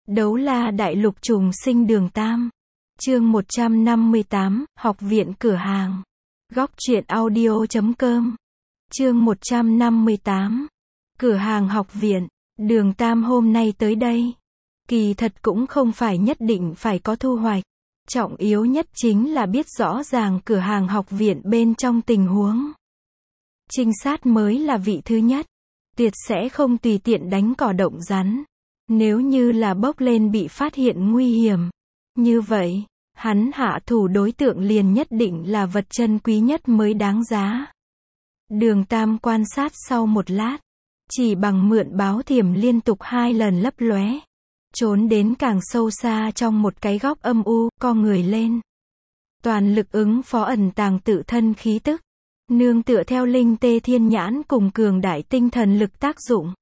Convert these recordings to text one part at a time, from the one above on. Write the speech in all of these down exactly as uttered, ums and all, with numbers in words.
Đấu la đại lục trùng sinh đường Tam. Chương một trăm năm mươi tám, Học viện cửa hàng. Góc truyện audio chấm com. Chương một trăm năm mươi tám. Cửa hàng học viện. Đường Tam hôm nay tới đây. Kỳ thật cũng không phải nhất định phải có thu hoạch. Trọng yếu nhất chính là biết rõ ràng cửa hàng học viện bên trong tình huống. Trinh sát mới là vị thứ nhất. Tuyệt sẽ không tùy tiện đánh cỏ động rắn. Nếu như là bốc lên bị phát hiện nguy hiểm. Như vậy, hắn hạ thủ đối tượng liền nhất định là vật chân quý nhất mới đáng giá. Đường Tam quan sát sau một lát. Chỉ bằng mượn báo thiểm liên tục hai lần lấp lóe. Trốn đến càng sâu xa trong một cái góc âm u, co người lên. Toàn lực ứng phó ẩn tàng tự thân khí tức. Nương tựa theo linh tê thiên nhãn cùng cường đại tinh thần lực tác dụng.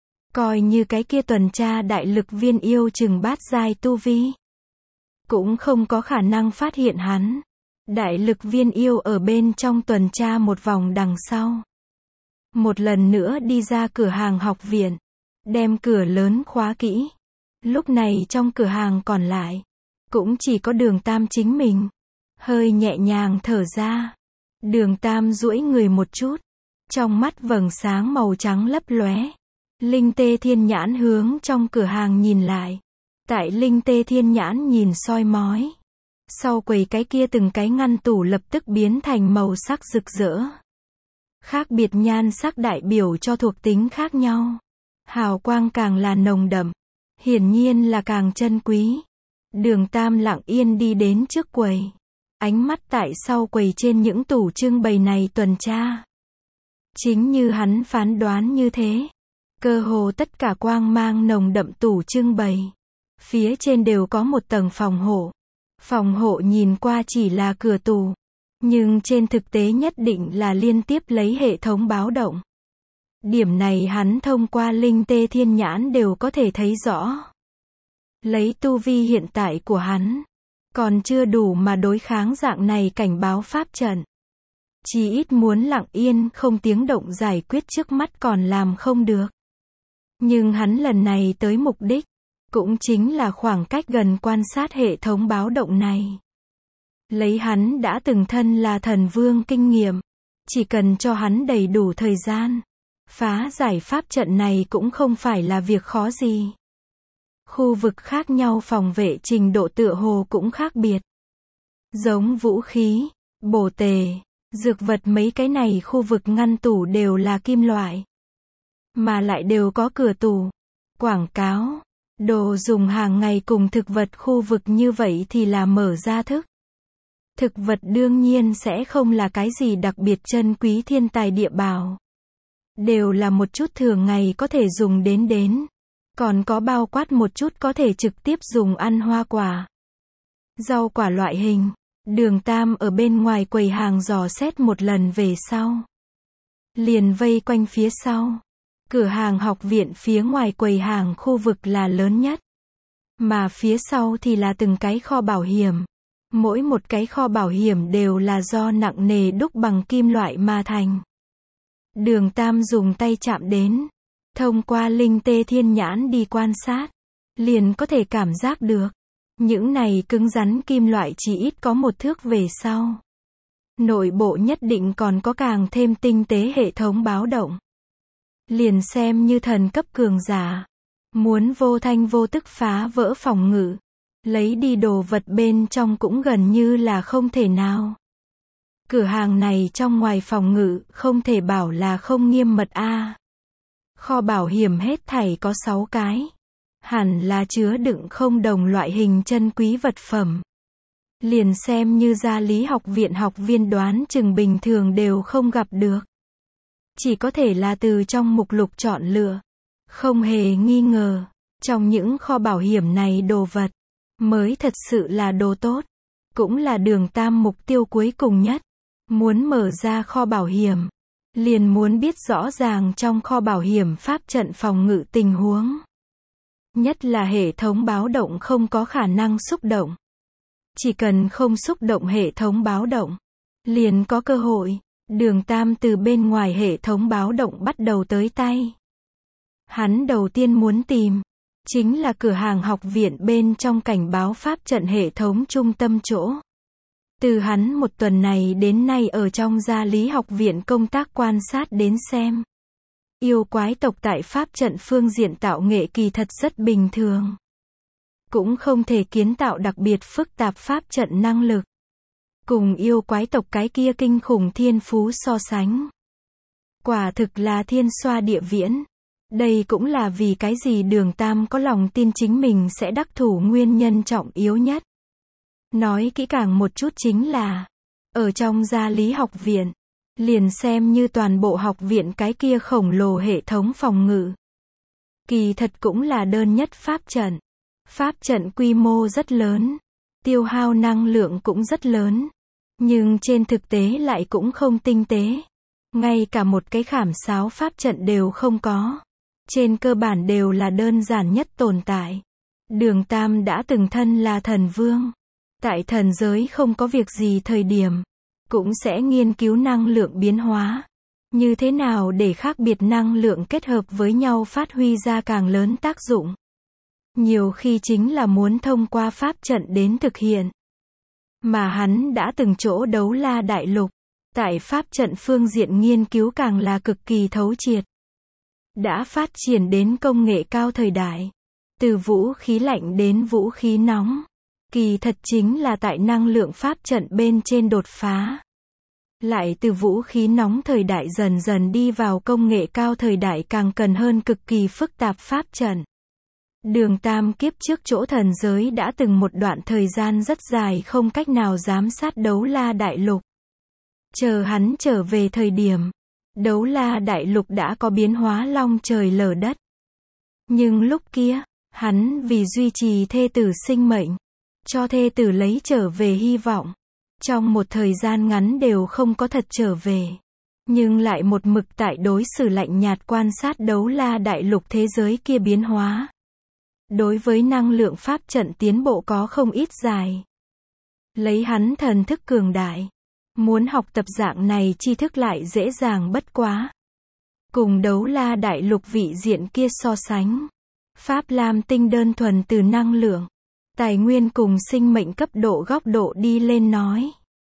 Coi như cái kia tuần tra đại lực viên yêu chừng bát giai tu vi. Cũng không có khả năng phát hiện hắn. Đại lực viên yêu ở bên trong tuần tra một vòng đằng sau. Một lần nữa đi ra cửa hàng học viện. Đem cửa lớn khóa kỹ. Lúc này trong cửa hàng còn lại. Cũng chỉ có đường Tam chính mình. Hơi nhẹ nhàng thở ra. Đường Tam duỗi người một chút. Trong mắt vầng sáng màu trắng lấp lóe. Linh tê thiên nhãn hướng trong cửa hàng nhìn lại. Tại linh tê thiên nhãn nhìn soi mói. Sau quầy cái kia từng cái ngăn tủ lập tức biến thành màu sắc rực rỡ. Khác biệt nhan sắc đại biểu cho thuộc tính khác nhau. Hào quang càng là nồng đậm. Hiển nhiên là càng chân quý. Đường Tam lặng yên đi đến trước quầy. Ánh mắt tại sau quầy trên những tủ trưng bày này tuần tra. Chính như hắn phán đoán như thế. Cơ hồ tất cả quang mang nồng đậm tủ trưng bày. Phía trên đều có một tầng phòng hộ. Phòng hộ nhìn qua chỉ là cửa tủ. Nhưng trên thực tế nhất định là liên tiếp lấy hệ thống báo động. Điểm này hắn thông qua linh tê thiên nhãn đều có thể thấy rõ. Lấy tu vi hiện tại của hắn. Còn chưa đủ mà đối kháng dạng này cảnh báo pháp trận. Chỉ ít muốn lặng yên không tiếng động giải quyết trước mắt còn làm không được. Nhưng hắn lần này tới mục đích. Cũng chính là khoảng cách gần quan sát hệ thống báo động này. Lấy hắn đã từng thân là thần vương kinh nghiệm. Chỉ cần cho hắn đầy đủ thời gian. Phá giải pháp trận này cũng không phải là việc khó gì. Khu vực khác nhau phòng vệ trình độ tựa hồ cũng khác biệt. Giống vũ khí, bổ tề, dược vật mấy cái này khu vực ngăn tủ đều là kim loại. Mà lại đều có cửa tủ, quảng cáo, đồ dùng hàng ngày cùng thực vật khu vực như vậy thì là mở ra thức. Thực vật đương nhiên sẽ không là cái gì đặc biệt chân quý thiên tài địa bảo. Đều là một chút thường ngày có thể dùng đến đến. Còn có bao quát một chút có thể trực tiếp dùng ăn hoa quả. Rau quả loại hình. Đường Tam ở bên ngoài quầy hàng dò xét một lần về sau. Liền vây quanh phía sau. Cửa hàng học viện phía ngoài quầy hàng khu vực là lớn nhất. Mà phía sau thì là từng cái kho bảo hiểm. Mỗi một cái kho bảo hiểm đều là do nặng nề đúc bằng kim loại mà thành. Đường Tam dùng tay chạm đến. Thông qua linh tê thiên nhãn đi quan sát. Liền có thể cảm giác được. Những này cứng rắn kim loại chỉ ít có một thước về sau. Nội bộ nhất định còn có càng thêm tinh tế hệ thống báo động. Liền xem như thần cấp cường giả. Muốn vô thanh vô tức phá vỡ phòng ngự. Lấy đi đồ vật bên trong cũng gần như là không thể nào. Cửa hàng này trong ngoài phòng ngự không thể bảo là không nghiêm mật a. Kho bảo hiểm hết thảy có sáu cái. Hẳn là chứa đựng không đồng loại hình chân quý vật phẩm. Liền xem như gia lý học viện học viên đoán chừng bình thường đều không gặp được. Chỉ có thể là từ trong mục lục chọn lựa. Không hề nghi ngờ. Trong những kho bảo hiểm này đồ vật. Mới thật sự là đồ tốt. Cũng là đường Tam mục tiêu cuối cùng nhất. Muốn mở ra kho bảo hiểm. Liền muốn biết rõ ràng trong kho bảo hiểm pháp trận phòng ngự tình huống. Nhất là hệ thống báo động không có khả năng xúc động. Chỉ cần không xúc động hệ thống báo động. Liền có cơ hội. Đường Tam từ bên ngoài hệ thống báo động bắt đầu tới tay. Hắn đầu tiên muốn tìm. chính là cửa hàng học viện bên trong cảnh báo pháp trận hệ thống trung tâm chỗ. Từ hắn một tuần này đến nay ở trong gia lý học viện công tác quan sát đến xem. Yêu quái tộc tại pháp trận phương diện tạo nghệ kỳ thật rất bình thường. Cũng không thể kiến tạo đặc biệt phức tạp pháp trận năng lực. Cùng yêu quái tộc cái kia kinh khủng thiên phú so sánh. Quả thực là thiên xoa địa viễn. Đây cũng là vì cái gì Đường Tam có lòng tin chính mình sẽ đắc thủ nguyên nhân trọng yếu nhất. Nói kỹ càng một chút chính là, ở trong gia lý học viện, liền xem như toàn bộ học viện cái kia khổng lồ hệ thống phòng ngự. Kỳ thật cũng là đơn nhất pháp trận. Pháp trận quy mô rất lớn, tiêu hao năng lượng cũng rất lớn, nhưng trên thực tế lại cũng không tinh tế. Ngay cả một cái khảm sáo pháp trận đều không có. Trên cơ bản đều là đơn giản nhất tồn tại. Đường Tam đã từng thân là thần vương. Tại thần giới không có việc gì thời điểm, cũng sẽ nghiên cứu năng lượng biến hóa. Như thế nào để khác biệt năng lượng kết hợp với nhau phát huy ra càng lớn tác dụng. Nhiều khi chính là muốn thông qua pháp trận đến thực hiện. Mà hắn đã từng chỗ Đấu La Đại Lục. Tại pháp trận phương diện nghiên cứu càng là cực kỳ thấu triệt. Đã phát triển đến công nghệ cao thời đại. Từ vũ khí lạnh đến vũ khí nóng. Kỳ thật chính là tại năng lượng pháp trận bên trên đột phá. Lại từ vũ khí nóng thời đại dần dần đi vào công nghệ cao thời đại càng cần hơn cực kỳ phức tạp pháp trận. Đường Tam kiếp trước chỗ thần giới đã từng một đoạn thời gian rất dài không cách nào giám sát Đấu La Đại Lục. Chờ hắn trở về thời điểm, Đấu La Đại Lục đã có biến hóa long trời lở đất. Nhưng lúc kia, hắn vì duy trì thê tử sinh mệnh, cho thê tử lấy trở về hy vọng. Trong một thời gian ngắn đều không có thật trở về. Nhưng lại một mực tại đối xử lạnh nhạt quan sát Đấu La Đại Lục thế giới kia biến hóa. Đối với năng lượng pháp trận tiến bộ có không ít dài. Lấy hắn thần thức cường đại. Muốn học tập dạng này tri thức lại dễ dàng bất quá. Cùng Đấu La Đại Lục vị diện kia so sánh. Pháp Lam Tinh đơn thuần từ năng lượng, tài nguyên cùng sinh mệnh cấp độ góc độ đi lên nói.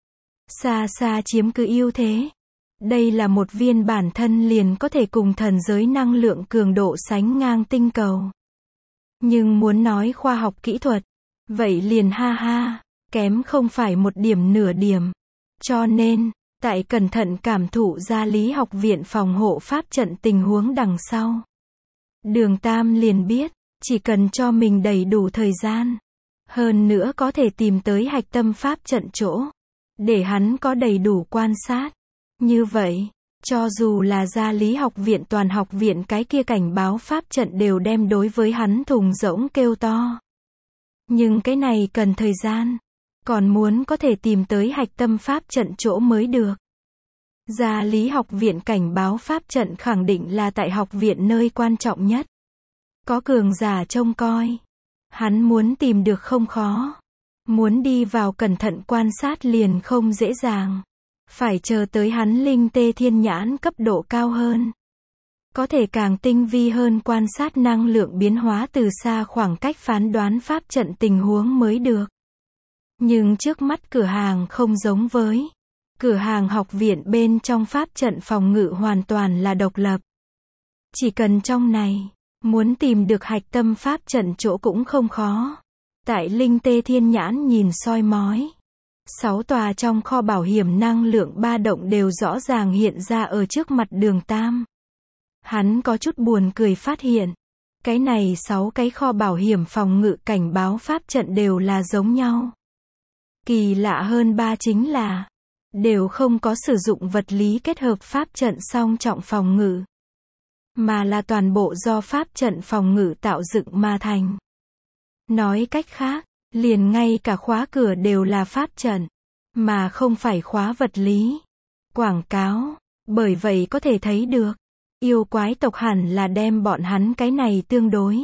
Xa xa chiếm cứ ưu thế. Đây là một viên bản thân liền có thể cùng thần giới năng lượng cường độ sánh ngang tinh cầu. Nhưng muốn nói khoa học kỹ thuật, vậy liền ha ha, kém không phải một điểm nửa điểm. Cho nên, tại cẩn thận cảm thụ gia lý học viện phòng hộ pháp trận tình huống đằng sau. Đường Tam liền biết, chỉ cần cho mình đầy đủ thời gian. Hơn nữa có thể tìm tới hạch tâm pháp trận chỗ. Để hắn có đầy đủ quan sát. Như vậy, cho dù là gia lý học viện toàn học viện cái kia cảnh báo pháp trận đều đem đối với hắn thùng rỗng kêu to. Nhưng cái này cần thời gian. Còn muốn có thể tìm tới hạch tâm pháp trận chỗ mới được. Gia lý học viện cảnh báo pháp trận khẳng định là tại học viện nơi quan trọng nhất. Có cường giả trông coi. Hắn muốn tìm được không khó. Muốn đi vào cẩn thận quan sát liền không dễ dàng. Phải chờ tới hắn linh tê thiên nhãn cấp độ cao hơn. Có thể càng tinh vi hơn quan sát năng lượng biến hóa từ xa khoảng cách phán đoán pháp trận tình huống mới được. Nhưng trước mắt cửa hàng không giống với. Cửa hàng học viện bên trong pháp trận phòng ngự hoàn toàn là độc lập. Chỉ cần trong này, muốn tìm được hạch tâm pháp trận chỗ cũng không khó. Tại linh tê thiên nhãn nhìn soi mói. Sáu tòa trong kho bảo hiểm năng lượng ba động đều rõ ràng hiện ra ở trước mặt Đường Tam. Hắn có chút buồn cười phát hiện. Cái này sáu cái kho bảo hiểm phòng ngự cảnh báo pháp trận đều là giống nhau. Kỳ lạ hơn ba chính là, đều không có sử dụng vật lý kết hợp pháp trận song trọng phòng ngự. Mà là toàn bộ do pháp trận phòng ngự tạo dựng mà thành. Nói cách khác, liền ngay cả khóa cửa đều là pháp trận, mà không phải khóa vật lý. Quảng cáo, bởi vậy có thể thấy được, yêu quái tộc hẳn là đem bọn hắn cái này tương đối.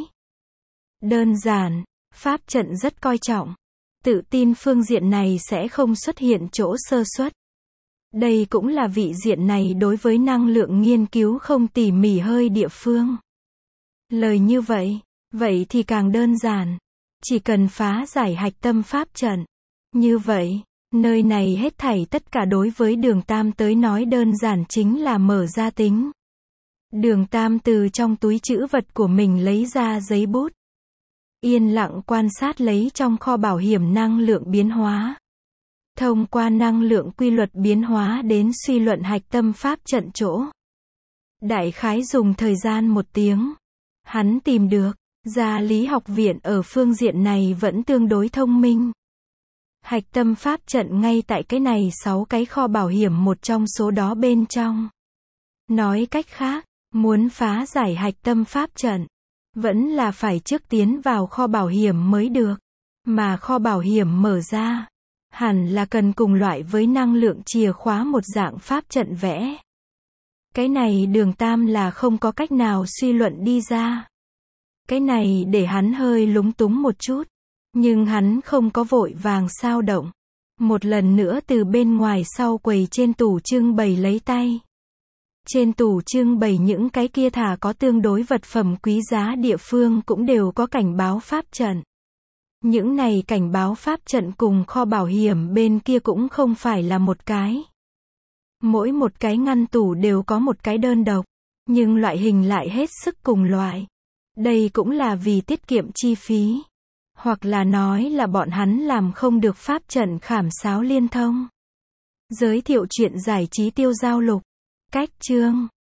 Đơn giản, pháp trận rất coi trọng. Tự tin phương diện này sẽ không xuất hiện chỗ sơ suất. Đây cũng là vị diện này đối với năng lượng nghiên cứu không tỉ mỉ hơi địa phương. Lời như vậy, Vậy thì càng đơn giản. Chỉ cần phá giải hạch tâm pháp trận. Như vậy, nơi này hết thảy tất cả đối với Đường Tam tới nói đơn giản chính là mở ra tính. Đường Tam từ trong túi trữ vật của mình lấy ra giấy bút. Yên lặng quan sát lấy trong kho bảo hiểm năng lượng biến hóa. Thông qua năng lượng quy luật biến hóa đến suy luận hạch tâm pháp trận chỗ. Đại khái dùng thời gian một tiếng. Hắn tìm được, ra lý học viện ở phương diện này vẫn tương đối thông minh. Hạch tâm pháp trận ngay tại cái này sáu cái kho bảo hiểm một trong số đó bên trong. Nói cách khác, muốn phá giải hạch tâm pháp trận, vẫn là phải trước tiến vào kho bảo hiểm mới được. Mà kho bảo hiểm mở ra, hẳn là cần cùng loại với năng lượng chìa khóa một dạng pháp trận vẽ. Cái này Đường Tam là không có cách nào suy luận đi ra. Cái này để hắn hơi lúng túng một chút. Nhưng hắn không có vội vàng xao động. Một lần nữa từ bên ngoài sau quầy trên tủ trưng bày lấy tay. Trên tủ trưng bày những cái kia thả có tương đối vật phẩm quý giá địa phương cũng đều có cảnh báo pháp trận. Những này cảnh báo pháp trận cùng kho bảo hiểm bên kia cũng không phải là một cái. Mỗi một cái ngăn tủ đều có một cái đơn độc, nhưng loại hình lại hết sức cùng loại. Đây cũng là vì tiết kiệm chi phí. Hoặc là nói là bọn hắn làm không được pháp trận khảm sáo liên thông. Giới thiệu chuyện giải trí tiêu giao lục. Cách chương